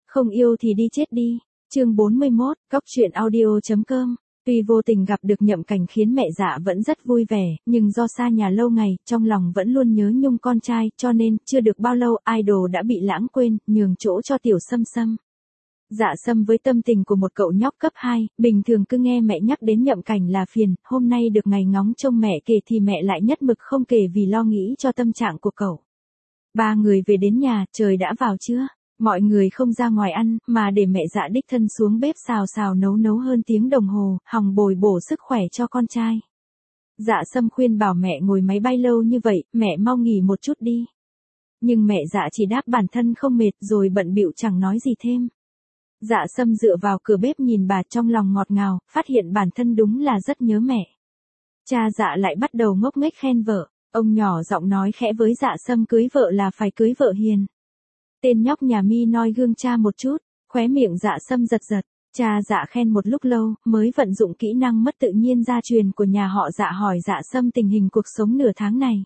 Không yêu thì đi chết đi. Chương 41, Cóc truyện audio.com. Tuy vô tình gặp được Nhậm Cảnh khiến mẹ Dạ vẫn rất vui vẻ, nhưng do xa nhà lâu ngày, trong lòng vẫn luôn nhớ nhung con trai, cho nên, chưa được bao lâu, idol đã bị lãng quên, nhường chỗ cho Tiểu Sâm Sâm. Dạ Sâm với tâm tình của một cậu nhóc cấp 2, bình thường cứ nghe mẹ nhắc đến Nhậm Cảnh là phiền, hôm nay được ngày ngóng trông mẹ kể thì mẹ lại nhất mực không kể vì lo nghĩ cho tâm trạng của cậu. Ba người về đến nhà, trời đã vào trưa. Mọi người không ra ngoài ăn, mà để mẹ Dạ đích thân xuống bếp xào xào nấu hơn tiếng đồng hồ, hòng bồi bổ sức khỏe cho con trai. Dạ Sâm khuyên bảo mẹ ngồi máy bay lâu như vậy, mẹ mau nghỉ một chút đi. Nhưng mẹ Dạ chỉ đáp bản thân không mệt rồi bận bịu chẳng nói gì thêm. Dạ Sâm dựa vào cửa bếp nhìn bà trong lòng ngọt ngào, phát hiện bản thân đúng là rất nhớ mẹ. Cha Dạ lại bắt đầu ngốc nghếch khen vợ, ông nhỏ giọng nói khẽ với Dạ Sâm cưới vợ là phải cưới vợ hiền. Tên nhóc nhà mi noi gương cha một chút, khóe miệng Dạ Sâm giật giật, cha Dạ khen một lúc lâu, mới vận dụng kỹ năng mất tự nhiên gia truyền của nhà họ Dạ hỏi Dạ Sâm tình hình cuộc sống nửa tháng này.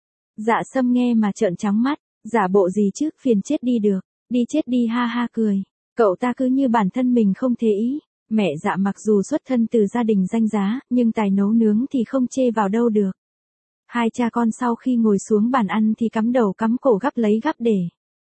Dạ Sâm nghe mà trợn trắng mắt, giả bộ gì chứ, phiền chết đi được, đi chết đi ha ha cười, cậu ta cứ như bản thân mình không thế ý. Mẹ Dạ mặc dù xuất thân từ gia đình danh giá, nhưng tài nấu nướng thì không chê vào đâu được. Hai cha con sau khi ngồi xuống bàn ăn thì cắm đầu cắm cổ gắp lấy gắp để.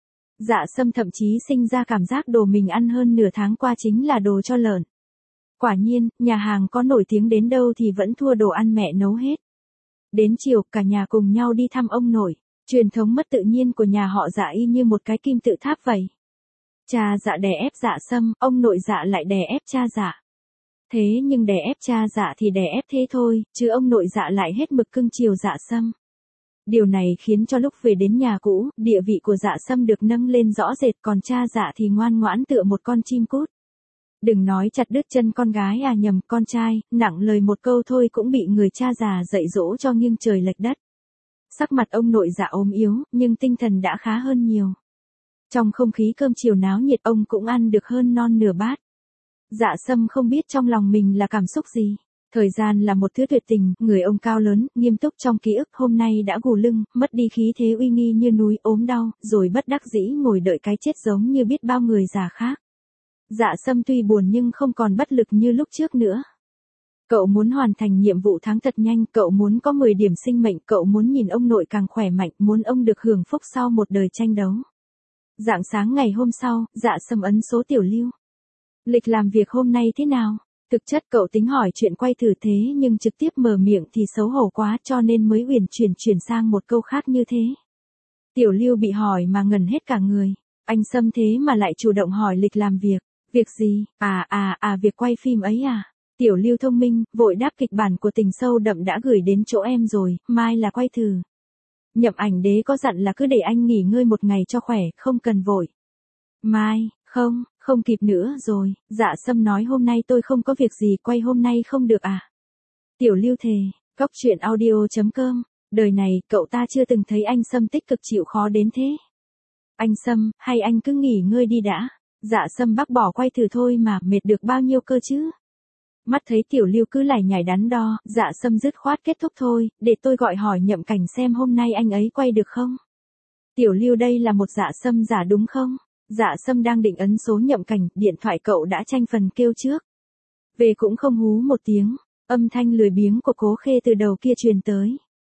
Dạ Sâm thậm chí sinh ra cảm giác đồ mình ăn hơn nửa tháng qua chính là đồ cho lợn. Quả nhiên, nhà hàng có nổi tiếng đến đâu thì vẫn thua đồ ăn mẹ nấu hết. Đến chiều, cả nhà cùng nhau đi thăm ông nội. Truyền thống mất tự nhiên của nhà họ Dạ y như một cái kim tự tháp vậy. Cha Dạ đè ép Dạ Sâm, ông nội Dạ lại đè ép cha Dạ. Thế nhưng đè ép cha Dạ thì đè ép thế thôi, chứ ông nội Dạ lại hết mực cưng chiều Dạ Sâm. Điều này khiến cho lúc về đến nhà cũ, địa vị của Dạ Sâm được nâng lên rõ rệt, còn cha Dạ thì ngoan ngoãn tựa một con chim cút. Đừng nói chặt đứt chân con gái à, nhầm, con trai, nặng lời một câu thôi cũng bị người cha già dạy dỗ cho nghiêng trời lệch đất. Sắc mặt ông nội Dạ ốm yếu, nhưng tinh thần đã khá hơn nhiều. Trong không khí cơm chiều náo nhiệt, ông cũng ăn được hơn non nửa bát. Dạ Sâm không biết trong lòng mình là cảm xúc gì. Thời gian là một thứ tuyệt tình, người ông cao lớn, nghiêm túc trong ký ức, hôm nay đã gù lưng, mất đi khí thế uy nghi như núi, ốm đau, rồi bất đắc dĩ ngồi đợi cái chết giống như biết bao người già khác. Dạ Sâm tuy buồn nhưng không còn bất lực như lúc trước nữa. Cậu muốn hoàn thành nhiệm vụ tháng thật nhanh, cậu muốn có 10 điểm sinh mệnh, cậu muốn nhìn ông nội càng khỏe mạnh, muốn ông được hưởng phúc sau một đời tranh đấu. Rạng sáng ngày hôm sau, Dạ Sâm ấn số Tiểu Lưu. Lịch làm việc hôm nay thế nào? Thực chất cậu tính hỏi chuyện quay thử thế nhưng trực tiếp mở miệng thì xấu hổ quá cho nên mới uyển chuyển sang một câu khác như thế. Tiểu Lưu bị hỏi mà ngẩn hết cả người. Anh Sâm thế mà lại chủ động hỏi lịch làm việc. Việc gì? Việc quay phim ấy à? Tiểu Lưu thông minh, vội đáp kịch bản của Tình Sâu Đậm đã gửi đến chỗ em rồi, mai là quay thử. Nhậm Ảnh Đế có dặn là cứ để anh nghỉ ngơi một ngày cho khỏe, không cần vội. Mai, không kịp nữa rồi, Dạ Sâm nói hôm nay tôi không có việc gì, quay hôm nay không được à? Tiểu Lưu thề, Cóc truyện audio.com, đời này cậu ta chưa từng thấy anh Sâm tích cực chịu khó đến thế. Anh Sâm, hay anh cứ nghỉ ngơi đi đã. Dạ Sâm bác bỏ quay thử thôi mà, mệt được bao nhiêu cơ chứ? Mắt thấy Tiểu Lưu cứ lải nhải đắn đo, Dạ Sâm dứt khoát kết thúc thôi, để tôi gọi hỏi Nhậm Cảnh xem hôm nay anh ấy quay được không? Tiểu Lưu đây là một Dạ Sâm giả đúng không? Dạ Sâm đang định ấn số Nhậm Cảnh, điện thoại cậu đã tranh phần kêu trước. Về cũng không hú một tiếng, âm thanh lười biếng của Cố Khê từ đầu kia truyền tới.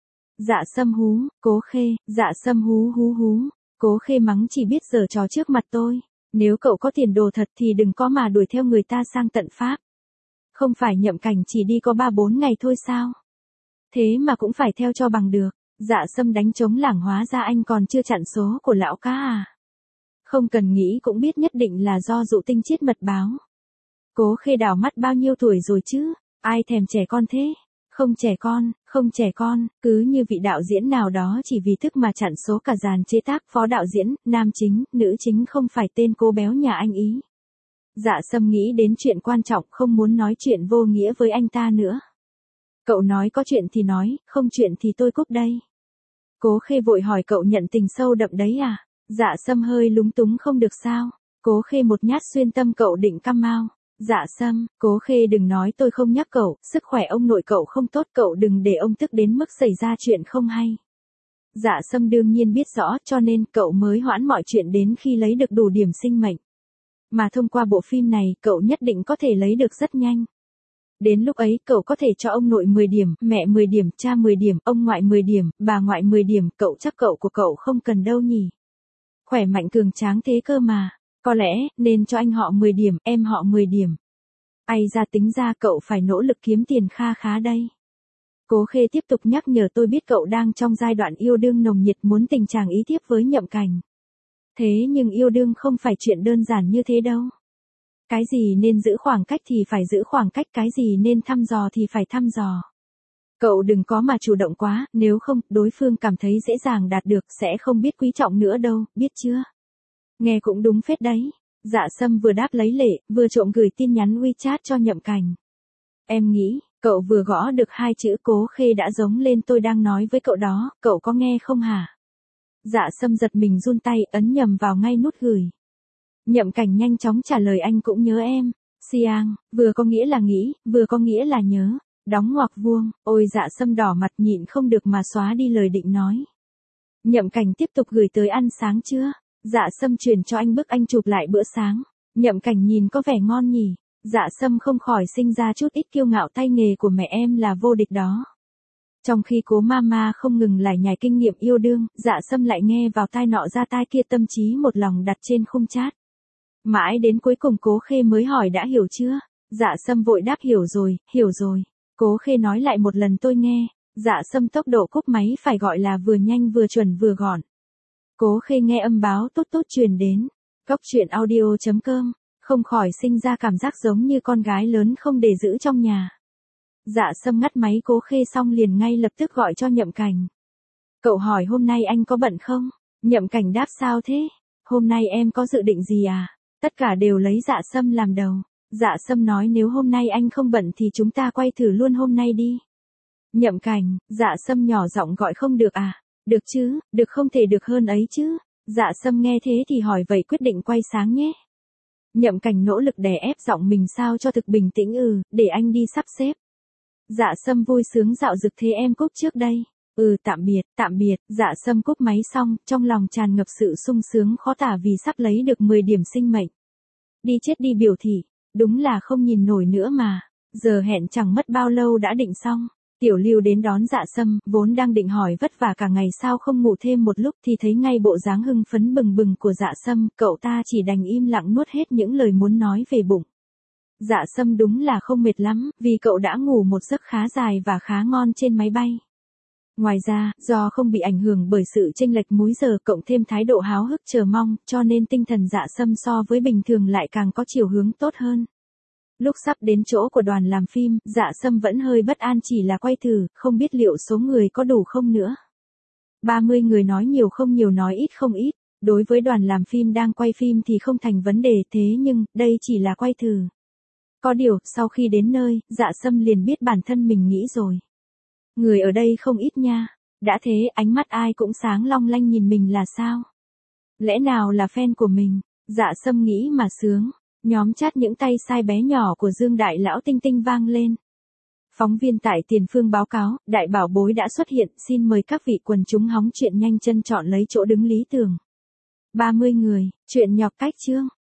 Dạ Sâm hú, Cố Khê, Dạ Sâm hú hú hú, Cố Khê mắng chỉ biết giở trò trước mặt tôi. Nếu cậu có tiền đồ thật thì đừng có mà đuổi theo người ta sang tận Pháp. Không phải Nhậm Cảnh chỉ đi có 3-4 ngày thôi sao? Thế mà cũng phải theo cho bằng được. Dạ Sâm đánh trống lảng, hóa ra anh còn chưa chặn số của lão cá à? Không cần nghĩ cũng biết nhất định là do dụ tinh chiết mật báo. Cố Khê đảo mắt, bao nhiêu tuổi rồi chứ? Ai thèm trẻ con thế? Không trẻ con, cứ như vị đạo diễn nào đó chỉ vì thức mà chặn số cả dàn chế tác, phó đạo diễn, nam chính, nữ chính không phải tên cô béo nhà anh ý. Dạ Sâm nghĩ đến chuyện quan trọng, không muốn nói chuyện vô nghĩa với anh ta nữa. Cậu nói có chuyện thì nói, không chuyện thì tôi cúp đây. Cố Khê vội hỏi cậu nhận Tình Sâu Đậm đấy à? Dạ Sâm hơi lúng túng, không được sao? Cố Khê một nhát xuyên tâm cậu định căm mau. Dạ Sâm, Cố Khê đừng nói tôi không nhắc cậu, sức khỏe ông nội cậu không tốt, cậu đừng để ông tức đến mức xảy ra chuyện không hay. Dạ Sâm đương nhiên biết rõ cho nên cậu mới hoãn mọi chuyện đến khi lấy được đủ điểm sinh mệnh. Mà thông qua bộ phim này, cậu nhất định có thể lấy được rất nhanh. Đến lúc ấy, cậu có thể cho ông nội 10 điểm, mẹ 10 điểm, cha 10 điểm, ông ngoại 10 điểm, bà ngoại 10 điểm, chắc cậu của cậu không cần đâu nhỉ. Khỏe mạnh cường tráng thế cơ mà. Có lẽ, nên cho anh họ 10 điểm, em họ 10 điểm. Ai ra tính ra cậu phải nỗ lực kiếm tiền kha khá đây. Cố Khê tiếp tục nhắc nhở tôi biết cậu đang trong giai đoạn yêu đương nồng nhiệt muốn tình chàng ý tiếp với Nhậm Cảnh. Thế nhưng yêu đương không phải chuyện đơn giản như thế đâu. Cái gì nên giữ khoảng cách thì phải giữ khoảng cách, cái gì nên thăm dò thì phải thăm dò. Cậu đừng có mà chủ động quá, nếu không, đối phương cảm thấy dễ dàng đạt được sẽ không biết quý trọng nữa đâu, biết chưa? Nghe cũng đúng phết đấy. Dạ Sâm vừa đáp lấy lệ, vừa trộm gửi tin nhắn WeChat cho Nhậm Cảnh. Em nghĩ, cậu vừa gõ được 2 chữ Cố Khê đã giống lên tôi đang nói với cậu đó, cậu có nghe không hả? Dạ Sâm giật mình run tay, ấn nhầm vào ngay nút gửi. Nhậm Cảnh nhanh chóng trả lời anh cũng nhớ em. Siang, vừa có nghĩa là nghĩ, vừa có nghĩa là nhớ. Đóng ngoặc vuông, ôi Dạ Sâm đỏ mặt nhịn không được mà xóa đi lời định nói. Nhậm Cảnh tiếp tục gửi tới ăn sáng chưa? Dạ Sâm chuyển cho anh bức anh chụp lại bữa sáng. Nhậm Cảnh nhìn có vẻ ngon nhỉ. Dạ Sâm không khỏi sinh ra chút ít kiêu ngạo, tay nghề của mẹ em là vô địch đó. Trong khi Cố Mama không ngừng lải nhải kinh nghiệm yêu đương, Dạ Sâm lại nghe vào tai nọ ra tai kia, tâm trí một lòng đặt trên khung chat. Mãi đến cuối cùng Cố Khê mới hỏi đã hiểu chưa? Dạ Sâm vội đáp hiểu rồi. Cố Khê nói lại một lần tôi nghe. Dạ Sâm tốc độ cúp máy phải gọi là vừa nhanh vừa chuẩn vừa gọn. Cố Khê nghe âm báo tốt tốt truyền đến. Cóc truyện audio.com, không khỏi sinh ra cảm giác giống như con gái lớn không để giữ trong nhà. Dạ Sâm ngắt máy Cố Khê xong liền ngay lập tức gọi cho Nhậm Cảnh. Cậu hỏi hôm nay anh có bận không? Nhậm Cảnh đáp sao thế? Hôm nay em có dự định gì à? Tất cả đều lấy Dạ Sâm làm đầu. Dạ Sâm nói nếu hôm nay anh không bận thì chúng ta quay thử luôn hôm nay đi. Nhậm Cảnh, Dạ Sâm nhỏ giọng gọi không được à? Được chứ, được không thể được hơn ấy chứ. Dạ Sâm nghe thế thì hỏi vậy quyết định quay sáng nhé. Nhậm Cảnh nỗ lực đè ép giọng mình sao cho thực bình tĩnh để anh đi sắp xếp. Dạ Sâm vui sướng dạo dực thế em cúp trước đây. Tạm biệt, Dạ Sâm cúp máy xong, trong lòng tràn ngập sự sung sướng khó tả vì sắp lấy được 10 điểm sinh mệnh. Đi chết đi biểu thị, đúng là không nhìn nổi nữa mà. Giờ hẹn chẳng mất bao lâu đã định xong. Tiểu Lưu đến đón Dạ Sâm, vốn đang định hỏi vất vả cả ngày sao không ngủ thêm một lúc thì thấy ngay bộ dáng hưng phấn bừng bừng của Dạ Sâm, cậu ta chỉ đành im lặng nuốt hết những lời muốn nói về bụng. Dạ Sâm đúng là không mệt lắm, vì cậu đã ngủ một giấc khá dài và khá ngon trên máy bay. Ngoài ra, do không bị ảnh hưởng bởi sự chênh lệch múi giờ cộng thêm thái độ háo hức chờ mong, cho nên tinh thần Dạ Sâm so với bình thường lại càng có chiều hướng tốt hơn. Lúc sắp đến chỗ của đoàn làm phim, Dạ Sâm vẫn hơi bất an chỉ là quay thử, không biết liệu số người có đủ không nữa. 30 người nói nhiều không nhiều nói ít không ít, đối với đoàn làm phim đang quay phim thì không thành vấn đề thế nhưng, đây chỉ là quay thử. Có điều, sau khi đến nơi, Dạ Sâm liền biết bản thân mình nghĩ rồi. Người ở đây không ít nha, đã thế ánh mắt ai cũng sáng long lanh nhìn mình là sao? Lẽ nào là fan của mình? Dạ Sâm nghĩ mà sướng. Nhóm chat những tay sai bé nhỏ của Dương Đại Lão tinh tinh vang lên. Phóng viên tại Tiền Phương báo cáo, Đại Bảo Bối đã xuất hiện, xin mời các vị quần chúng hóng chuyện nhanh chân chọn lấy chỗ đứng lý tưởng. 30 người, chuyện nhọc cách chương.